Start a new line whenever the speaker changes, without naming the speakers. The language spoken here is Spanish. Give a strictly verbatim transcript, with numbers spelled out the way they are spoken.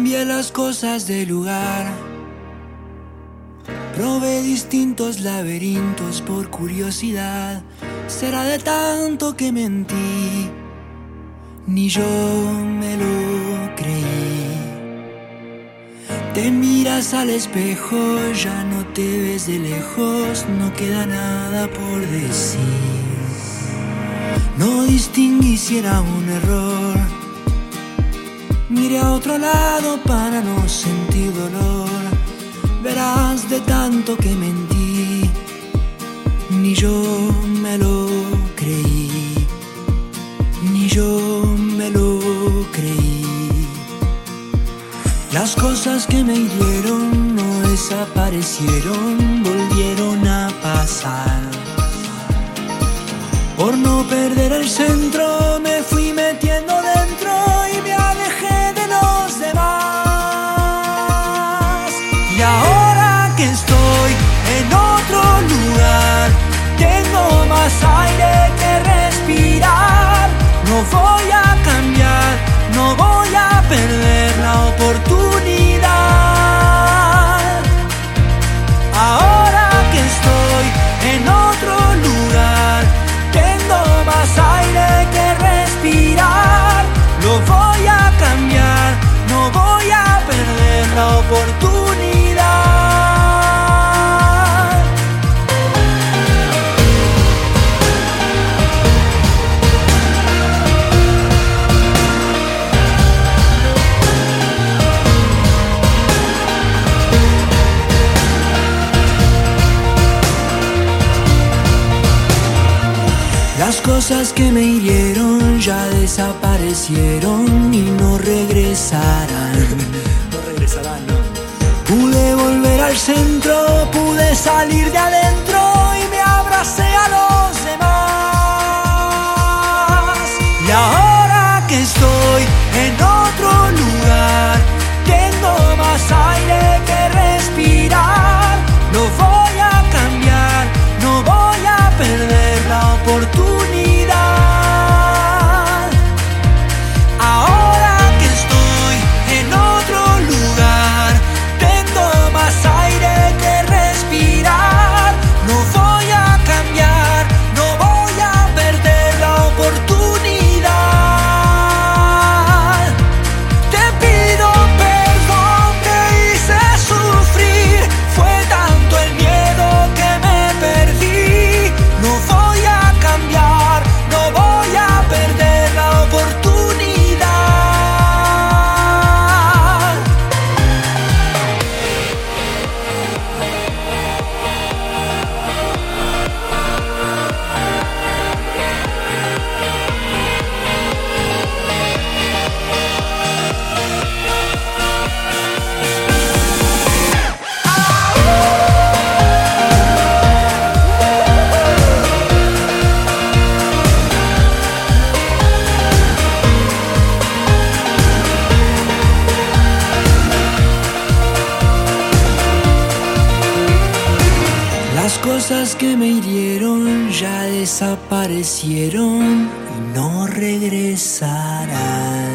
Cambié las cosas de lugar, probé distintos laberintos por curiosidad. Será de tanto que mentí, ni yo me lo creí. Te miras al espejo, ya no te ves de lejos, no queda nada por decir. No distinguí si era un error, miré a otro lado para no sentir dolor. Verás, de tanto que mentí, ni yo me lo creí, ni yo me lo creí. Las cosas que me hirieron no desaparecieron, volvieron a pasar. Por no perder el centro me fui metiendo dentro y me alejé de los demás. Y ahora que estoy en otro lugar, tengo más aire que respirar. No voy a cambiar, no voy a perder la oportunidad. Ahora que estoy en otro lugar, tengo más aire que respirar. Lo voy a cambiar, no voy a perder la oportunidad. Las cosas que me hirieron ya desaparecieron y no regresarán.
No regresarán, ¿no?
Pude volver al centro, pude salir de adentro y me abracé a los demás. Y ahora que estoy en otro lugar, tengo más aire que respirar. Lo voy a cambiar, no voy a perder la oportunidad. Ahora que estoy en otro lugar, tengo más aire que respirar. No voy a cambiar, no voy a perder la oportunidad. Te pido perdón, te hice sufrir, fue tanto el miedo que me perdí. No voy a cambiar, no voy a perder la oportunidad. Las cosas que me hirieron ya desaparecieron y no regresarán.